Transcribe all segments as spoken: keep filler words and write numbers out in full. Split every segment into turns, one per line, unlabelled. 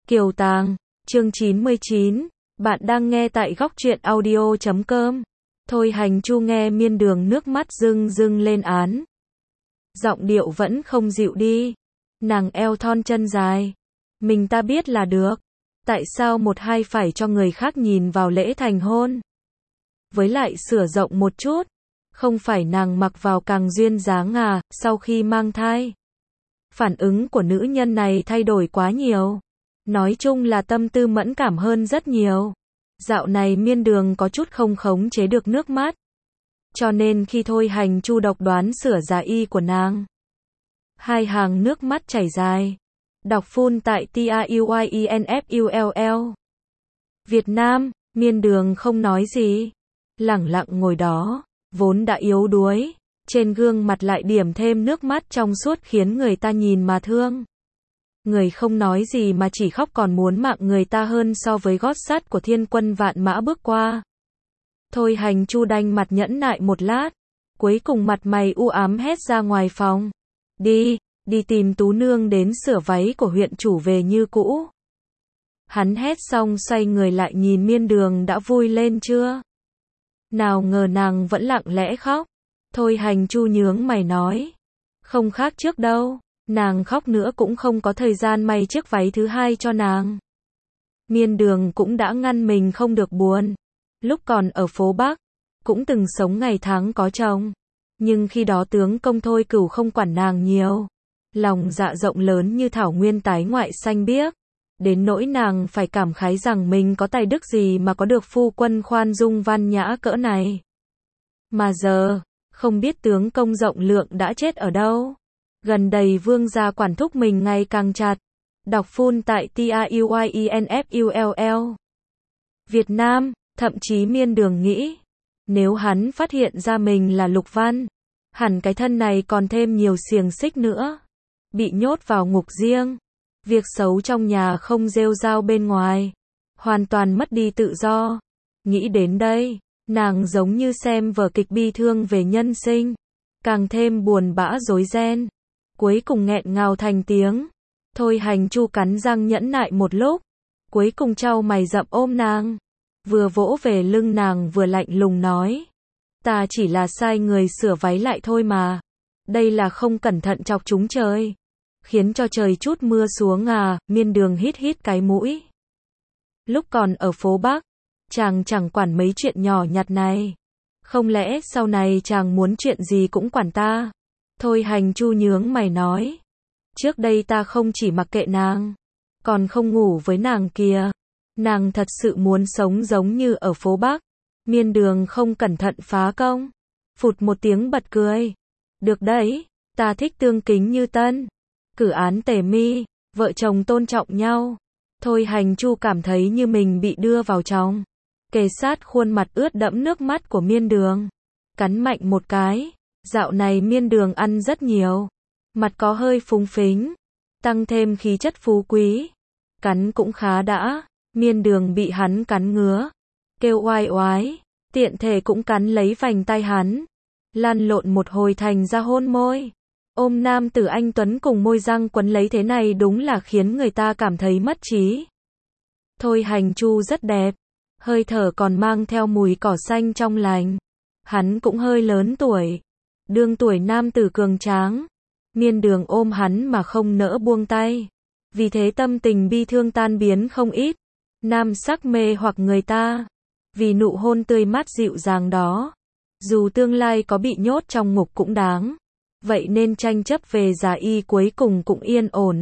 Kiều Tàng, chương chín mươi chín, bạn đang nghe tại góc truyện audio chấm com. Thôi Hành Chu nghe miên đường nước mắt rưng rưng lên án. Giọng điệu vẫn không dịu đi. Nàng eo thon chân dài. Mình ta biết là được. Tại sao một hai phải cho người khác nhìn vào lễ thành hôn? Với lại sửa rộng một chút. Không phải nàng mặc vào càng duyên dáng à, sau khi mang thai. Phản ứng của nữ nhân này thay đổi quá nhiều. Nói chung là tâm tư mẫn cảm hơn rất nhiều. Dạo này miên đường có chút không khống chế được nước mắt. Cho nên khi Thôi Hành Chu độc đoán sửa giá y của nàng. Hai hàng nước mắt chảy dài. Đọc full tại T A U Y E N F U L L. Việt Nam, miên đường không nói gì. Lẳng lặng ngồi đó, vốn đã yếu đuối. Trên gương mặt lại điểm thêm nước mắt trong suốt khiến người ta nhìn mà thương. Người không nói gì mà chỉ khóc còn muốn mạng người ta hơn so với gót sắt của thiên quân vạn mã bước qua. Thôi Hành Chu đanh mặt nhẫn nại một lát. Cuối cùng mặt mày u ám hét ra ngoài phòng. Đi, đi tìm Tú Nương đến sửa váy của huyện chủ về như cũ. Hắn hét xong xoay người lại nhìn miên đường đã vui lên chưa. Nào ngờ nàng vẫn lặng lẽ khóc. Thôi Hành Chu nhướng mày nói. Không khác trước đâu. Nàng khóc nữa cũng không có thời gian may chiếc váy thứ hai cho nàng. Miên đường cũng đã ngăn mình không được buồn. Lúc còn ở phố Bắc, cũng từng sống ngày tháng có chồng. Nhưng khi đó tướng công Thôi Cửu không quản nàng nhiều. Lòng dạ rộng lớn như thảo nguyên tái ngoại xanh biếc. Đến nỗi nàng phải cảm khái rằng mình có tài đức gì mà có được phu quân khoan dung văn nhã cỡ này. Mà giờ, không biết tướng công rộng lượng đã chết ở đâu. Gần đây vương gia quản thúc mình ngày càng chặt. Đọc full tại T A U Y E N F U L L. Việt Nam, thậm chí miên đường nghĩ. Nếu hắn phát hiện ra mình là Lục Văn, hẳn cái thân này còn thêm nhiều xiềng xích nữa. Bị nhốt vào ngục riêng. Việc xấu trong nhà không rêu rao bên ngoài. Hoàn toàn mất đi tự do. Nghĩ đến đây, nàng giống như xem vở kịch bi thương về nhân sinh. Càng thêm buồn bã rối ren. Cuối cùng nghẹn ngào thành tiếng. Thôi Hành Chu cắn răng nhẫn nại một lúc. Cuối cùng chau mày rậm ôm nàng. Vừa vỗ về lưng nàng vừa lạnh lùng nói. Ta chỉ là sai người sửa váy lại thôi mà. Đây là không cẩn thận chọc trúng trời. Khiến cho trời chút mưa xuống à, miên đường hít hít cái mũi. Lúc còn ở phố Bắc, chàng chẳng quản mấy chuyện nhỏ nhặt này. Không lẽ sau này chàng muốn chuyện gì cũng quản ta? Thôi Hành Chu nhướng mày nói. Trước đây ta không chỉ mặc kệ nàng, còn không ngủ với nàng kìa. Nàng thật sự muốn sống giống như ở phố Bắc. Miên đường không cẩn thận phá công. Phụt một tiếng bật cười. Được đấy, ta thích tương kính như tân. Cử án tề mi, vợ chồng tôn trọng nhau. Thôi Hành Chu cảm thấy như mình bị đưa vào trong. Kề sát khuôn mặt ướt đẫm nước mắt của miên đường. Cắn mạnh một cái. Dạo này miên đường ăn rất nhiều. Mặt có hơi phúng phính. Tăng thêm khí chất phú quý. Cắn cũng khá đã. Miên đường bị hắn cắn ngứa. Kêu oai oái. Tiện thể cũng cắn lấy vành tay hắn. Lăn lộn một hồi thành ra hôn môi. Ôm nam tử anh tuấn cùng môi răng quấn lấy thế này đúng là khiến người ta cảm thấy mất trí. Thôi Hành Chu rất đẹp. Hơi thở còn mang theo mùi cỏ xanh trong lành. Hắn cũng hơi lớn tuổi. Đương tuổi nam tử cường tráng. Miên đường ôm hắn mà không nỡ buông tay. Vì thế tâm tình bi thương tan biến không ít. Nam sắc mê hoặc người ta. Vì nụ hôn tươi mát dịu dàng đó. Dù tương lai có bị nhốt trong ngục cũng đáng. Vậy nên tranh chấp về giá y cuối cùng cũng yên ổn.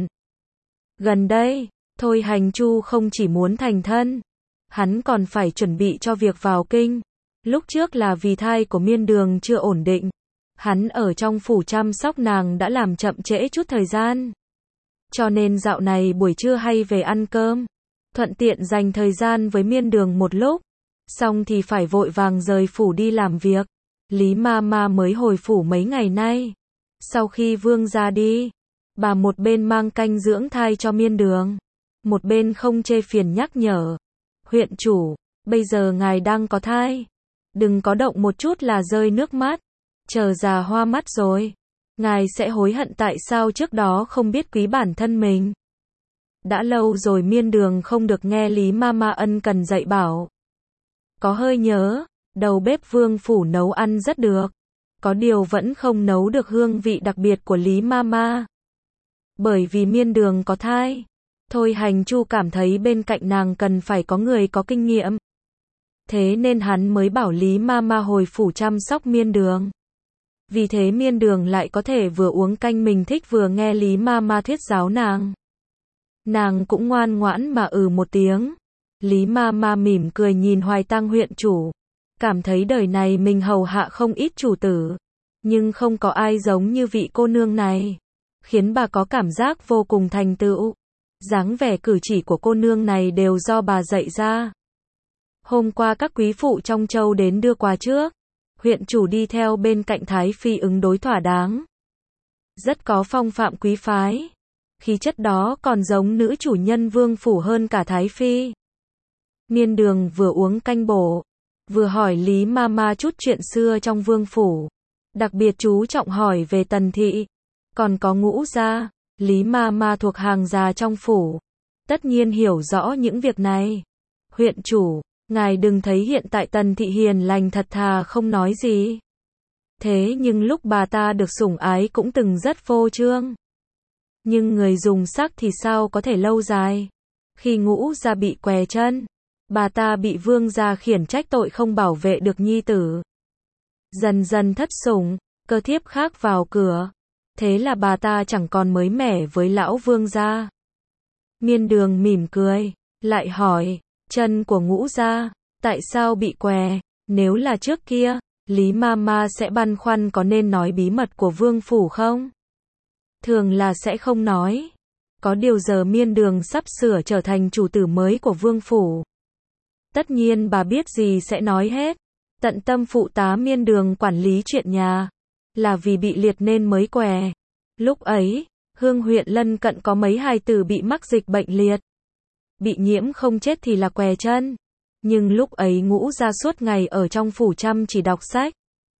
Gần đây, Thôi Hành Chu không chỉ muốn thành thân. Hắn còn phải chuẩn bị cho việc vào kinh. Lúc trước là vì thai của miên đường chưa ổn định. Hắn ở trong phủ chăm sóc nàng đã làm chậm trễ chút thời gian. Cho nên dạo này buổi trưa hay về ăn cơm. Thuận tiện dành thời gian với miên đường một lúc. Xong thì phải vội vàng rời phủ đi làm việc. Lý ma ma mới hồi phủ mấy ngày nay. Sau khi vương ra đi, bà một bên mang canh dưỡng thai cho miên đường. Một bên không chê phiền nhắc nhở. Huyện chủ, bây giờ ngài đang có thai. Đừng có động một chút là rơi nước mắt. Chờ già hoa mắt rồi. Ngài sẽ hối hận tại sao trước đó không biết quý bản thân mình. Đã lâu rồi Miên Đường không được nghe Lý Mama ân cần dạy bảo. Có hơi nhớ, đầu bếp Vương phủ nấu ăn rất được. Có điều vẫn không nấu được hương vị đặc biệt của Lý Mama. Bởi vì Miên Đường có thai. Thôi Hành Chu cảm thấy bên cạnh nàng cần phải có người có kinh nghiệm. Thế nên hắn mới bảo Lý Mama hồi phủ chăm sóc Miên Đường. Vì thế Miên Đường lại có thể vừa uống canh mình thích vừa nghe Lý Mama thuyết giáo nàng. Nàng cũng ngoan ngoãn mà ừ một tiếng. Lý Mama mỉm cười nhìn Hoài Tang huyện chủ. Cảm thấy đời này mình hầu hạ không ít chủ tử. Nhưng không có ai giống như vị cô nương này. Khiến bà có cảm giác vô cùng thành tựu. Dáng vẻ cử chỉ của cô nương này đều do bà dạy ra. Hôm qua các quý phụ trong châu đến đưa quà trước. Huyện chủ đi theo bên cạnh Thái Phi ứng đối thỏa đáng. Rất có phong phạm quý phái. Khí chất đó còn giống nữ chủ nhân Vương phủ hơn cả Thái Phi. Miên Đường vừa uống canh bổ, vừa hỏi Lý Mama chút chuyện xưa trong Vương phủ. Đặc biệt chú trọng hỏi về Tần thị. Còn có Ngũ gia. Lý Mama thuộc hàng già trong phủ. Tất nhiên hiểu rõ những việc này. Huyện chủ, ngài đừng thấy hiện tại Tần thị hiền lành thật thà không nói gì. Thế nhưng lúc bà ta được sủng ái cũng từng rất phô trương. Nhưng người dùng sắc thì sao có thể lâu dài. Khi Ngũ gia bị què chân, bà ta bị Vương gia khiển trách tội không bảo vệ được nhi tử. Dần dần thất sủng, cơ thiếp khác vào cửa. Thế là bà ta chẳng còn mới mẻ với lão Vương gia. Miên Đường mỉm cười, lại hỏi, chân của Ngũ gia, tại sao bị què? Nếu là trước kia, Lý Mama sẽ băn khoăn có nên nói bí mật của Vương phủ không? Thường là sẽ không nói. Có điều giờ Miên Đường sắp sửa trở thành chủ tử mới của Vương phủ. Tất nhiên bà biết gì sẽ nói hết. Tận tâm phụ tá Miên Đường quản lý chuyện nhà. Là vì bị liệt nên mới què. Lúc ấy, Hương huyện lân cận có mấy hài tử bị mắc dịch bệnh liệt. Bị nhiễm không chết thì là què chân. Nhưng lúc ấy Ngũ gia suốt ngày ở trong phủ chăm chỉ đọc sách.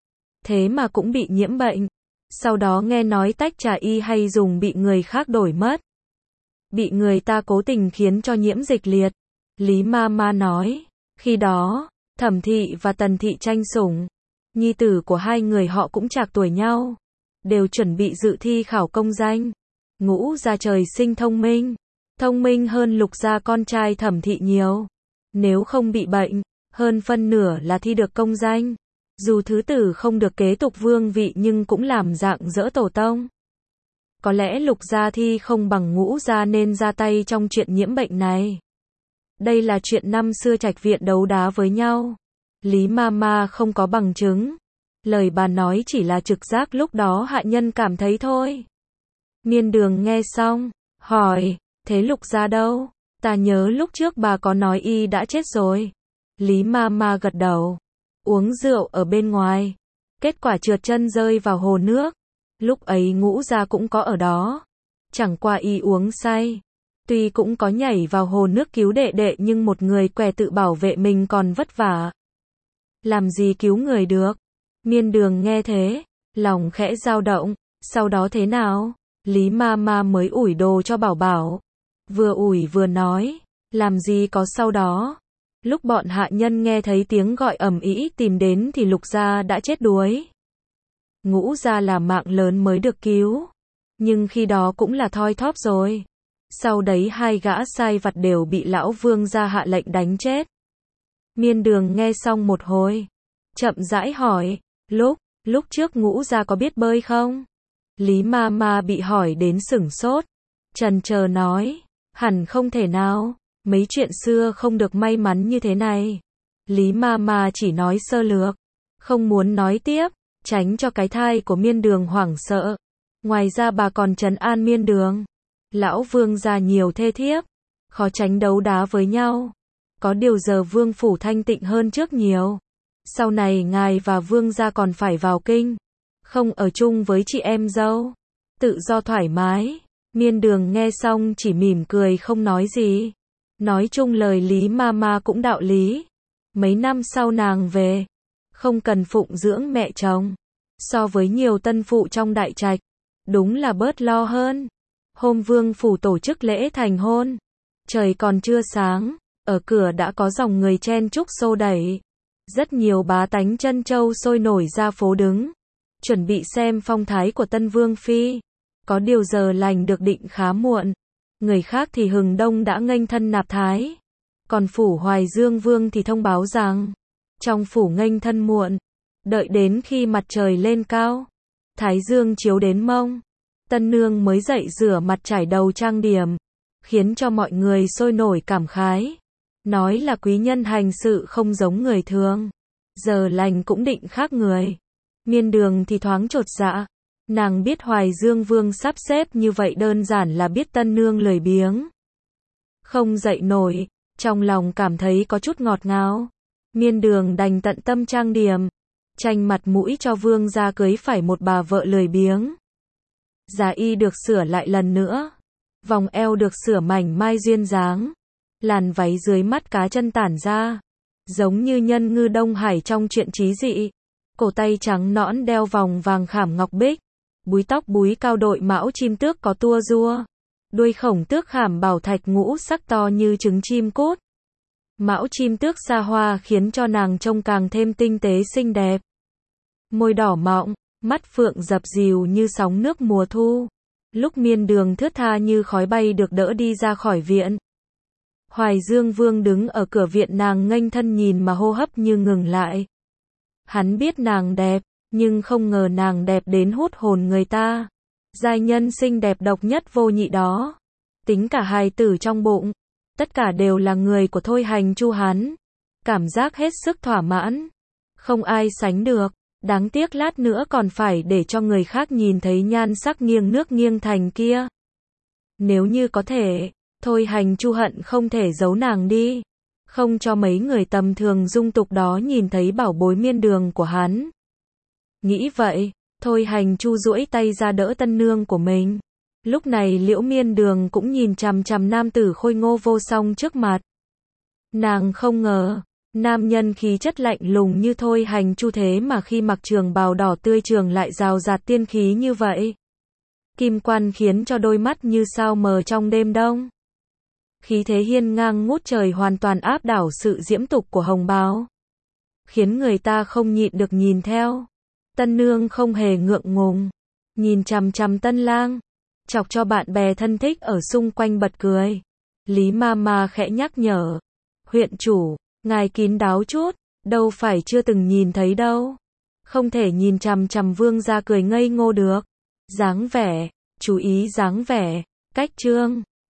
Thế mà cũng bị nhiễm bệnh. Sau đó nghe nói tách trà y hay dùng bị người khác đổi mất. Bị người ta cố tình khiến cho nhiễm dịch liệt. Lý Mama nói, khi đó, Thẩm thị và Tần thị tranh sủng. Nhi tử của hai người họ cũng trạc tuổi nhau. Đều chuẩn bị dự thi khảo công danh. Ngũ gia trời sinh thông minh. Thông minh hơn Lục gia con trai Thẩm thị nhiều. Nếu không bị bệnh, hơn phân nửa là thi được công danh. Dù thứ tử không được kế tục vương vị nhưng cũng làm dạng dỡ tổ tông. Có lẽ Lục gia thi không bằng Ngũ gia nên ra tay trong chuyện nhiễm bệnh này. Đây là chuyện năm xưa trạch viện đấu đá với nhau. Lý Mama không có bằng chứng. Lời bà nói chỉ là trực giác lúc đó hạ nhân cảm thấy thôi. Miên Đường nghe xong, hỏi, thế Lục gia đâu? Ta nhớ lúc trước bà có nói y đã chết rồi. Lý Mama gật đầu. Uống rượu ở bên ngoài. Kết quả trượt chân rơi vào hồ nước. Lúc ấy Ngũ gia cũng có ở đó. Chẳng qua y uống say. Tuy cũng có nhảy vào hồ nước cứu đệ đệ nhưng một người què tự bảo vệ mình còn vất vả. Làm gì cứu người được? Miên Đường nghe thế, lòng khẽ dao động. Sau đó thế nào? Lý Mama mới ủi đồ cho Bảo Bảo. Vừa ủi vừa nói, làm gì có sau đó. Lúc bọn hạ nhân nghe thấy tiếng gọi ầm ĩ tìm đến thì Lục gia đã chết đuối. Ngũ gia là mạng lớn mới được cứu. Nhưng khi đó cũng là thoi thóp rồi. Sau đấy hai gã sai vặt đều bị lão Vương gia hạ lệnh đánh chết. Miên Đường nghe xong một hồi. Chậm rãi hỏi, lúc, lúc trước Ngũ gia có biết bơi không? Lý Mama bị hỏi đến sửng sốt. Chần chờ nói, hẳn không thể nào. Mấy chuyện xưa không được may mắn như thế này. Lý Mama chỉ nói sơ lược. Không muốn nói tiếp. Tránh cho cái thai của Miên Đường hoảng sợ. Ngoài ra bà còn trấn an Miên Đường. Lão Vương gia nhiều thê thiếp. Khó tránh đấu đá với nhau. Có điều giờ Vương phủ thanh tịnh hơn trước nhiều. Sau này ngài và Vương gia còn phải vào kinh. Không ở chung với chị em dâu. Tự do thoải mái. Miên Đường nghe xong chỉ mỉm cười không nói gì. Nói chung lời Lý Mama cũng đạo lý. Mấy năm sau nàng về. Không cần phụng dưỡng mẹ chồng. So với nhiều tân phụ trong đại trạch. Đúng là bớt lo hơn. Hôm vương phủ tổ chức lễ thành hôn, trời còn chưa sáng, ở cửa đã có dòng người chen chúc xô đẩy. Rất nhiều bá tánh Trân Châu sôi nổi ra phố đứng, chuẩn bị xem phong thái của tân vương phi. Có điều giờ lành được định khá muộn, người khác thì hừng đông đã nghênh thân nạp thái. Còn phủ Hoài Dương vương thì thông báo rằng, trong phủ nghênh thân muộn, đợi đến khi mặt trời lên cao, thái dương chiếu đến mông, tân nương mới dậy rửa mặt trải đầu trang điểm, khiến cho mọi người sôi nổi cảm khái. Nói là quý nhân hành sự không giống người thường, giờ lành cũng định khác người. Miên Đường thì thoáng chột dạ, nàng biết Hoài Dương vương sắp xếp như vậy đơn giản là biết tân nương lười biếng, không dậy nổi, trong lòng cảm thấy có chút ngọt ngào. Miên Đường đành tận tâm trang điểm, tranh mặt mũi cho vương gia cưới phải một bà vợ lười biếng. Giá y được sửa lại lần nữa, vòng eo được sửa mảnh mai duyên dáng, làn váy dưới mắt cá chân tản ra, giống như nhân ngư Đông Hải trong truyện trí dị. Cổ tay trắng nõn đeo vòng vàng khảm ngọc bích, búi tóc búi cao đội mão chim tước có tua rua, đuôi khổng tước khảm bảo thạch ngũ sắc to như trứng chim cút. Mão chim tước xa hoa khiến cho nàng trông càng thêm tinh tế xinh đẹp. Môi đỏ mọng, mắt phượng dập dìu như sóng nước mùa thu. Lúc Miên Đường thướt tha như khói bay được đỡ đi ra khỏi viện. Hoài Dương vương đứng ở cửa viện, nàng nghênh thân nhìn mà hô hấp như ngừng lại. Hắn biết nàng đẹp, nhưng không ngờ nàng đẹp đến hút hồn người ta. Giai nhân xinh đẹp độc nhất vô nhị đó. Tính cả hài tử trong bụng, tất cả đều là người của Thôi Hành Chu hắn. Cảm giác hết sức thỏa mãn, không ai sánh được. Đáng tiếc lát nữa còn phải để cho người khác nhìn thấy nhan sắc nghiêng nước nghiêng thành kia. Nếu như có thể, Thôi Hành Chu hận không thể giấu nàng đi, không cho mấy người tầm thường dung tục đó nhìn thấy bảo bối Miên Đường của hắn. Nghĩ vậy, Thôi Hành Chu duỗi tay ra đỡ tân nương của mình. Lúc này Liễu Miên Đường cũng nhìn chằm chằm nam tử khôi ngô vô song trước mặt. Nàng không ngờ, nam nhân khí chất lạnh lùng như Thôi Hành Chu thế mà khi mặc trường bào đỏ tươi trường lại rào rạt tiên khí như vậy. Kim quan khiến cho đôi mắt như sao mờ trong đêm đông. Khí thế hiên ngang ngút trời hoàn toàn áp đảo sự diễm tục của hồng bào, khiến người ta không nhịn được nhìn theo. Tân nương không hề ngượng ngùng, nhìn chằm chằm tân lang, chọc cho bạn bè thân thích ở xung quanh bật cười. Lý ma ma khẽ nhắc nhở, huyện chủ, ngài kín đáo chút, đâu phải chưa từng nhìn thấy đâu. Không thể nhìn chằm chằm vương gia cười ngây ngô được. Dáng vẻ, chú ý dáng vẻ, cách trương.